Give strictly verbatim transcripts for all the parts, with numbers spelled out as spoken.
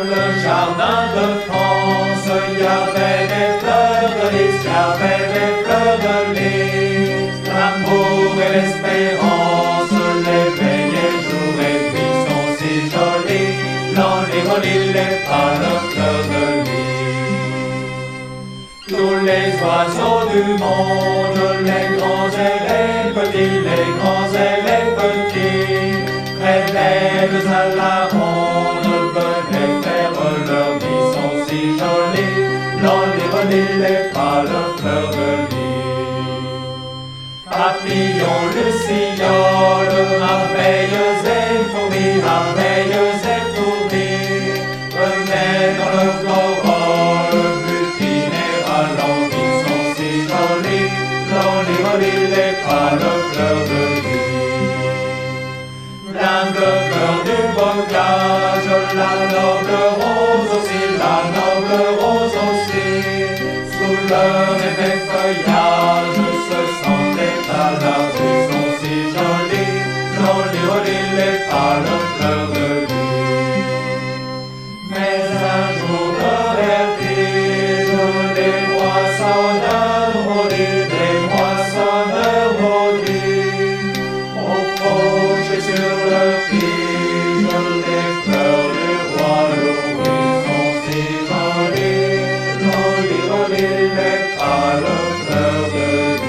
le jardin de France, il y avait des fleurs de lys, il y avait des fleurs de lys. L'amour et l'espérance, les veillées jour et nuit sont si jolies. L'enivrolie, les pâles fleurs de lys. Tous les oiseaux du monde, les grands et les petits, les grands et les petits, très belles à la ronde, venaient faire leur vie, sont si jolies. L'enivrolie, les pâles fleurs de lys. Papillons, lucioles, abeilles et fourmis, abeilles et fourmis, venaient dans leur corolle, butiner à l'envie, sont si jolies. L'enivrolie, les pâles fleurs de lys. Blingue fleur du bocage, la noble rose aussi, la noble rose aussi, sous leur épais feuillage se sentait à la vue, sont si jolies. L'enivrolie, les pâles fleurs de lys. Mais un jour de vertige, des moissonneurs maudits, des moissonneurs maudits, ont fauché sur leur tige les fleurs du royaume, sont si jolies. L'enivrolie, les pâles fleurs de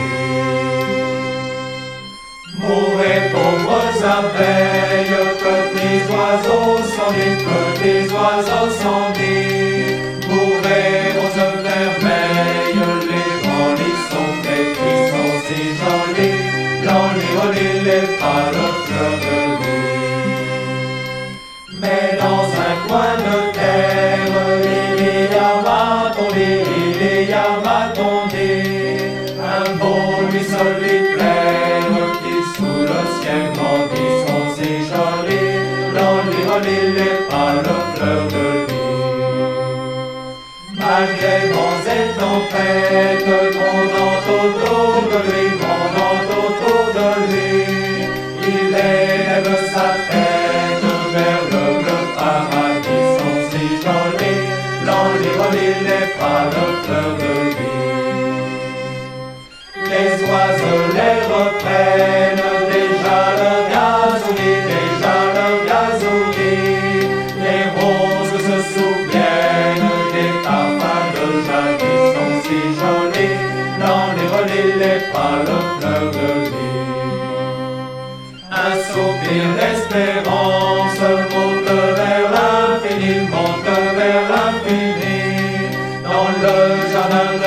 lys. Mourez pauvres abeilles, petits oiseaux sans nid, petits oiseaux sans nid. Mourez roses vermeilles, les grands lys sont flétris, sont si jolis. L'enivrolie, les pâles fleurs de lys. Mais dans un coin de terre, il y a Matondi, il y a Matondi, un beau lit solitaire qui sous le ciel grandit, sont si jolis. L'enivrolie, les pâles fleurs de lys. Malgré vents et tempêtes, grondant autour de lui, grondant autour de lui, il élève sa tête vers le bleu paradis, sont si jolis. L'enivrolie, les pâles fleurs de lys. Les oiseaux les reprennent, déjà leur gazouillis, déjà leur gazouillis. Les roses se souviennent des parfums de jadis, sont si jolis. L'enivrolie, les pâles fleurs de lys. Un soupir d'espérance monte vers l'infini, monte vers l'infini, dans le jardin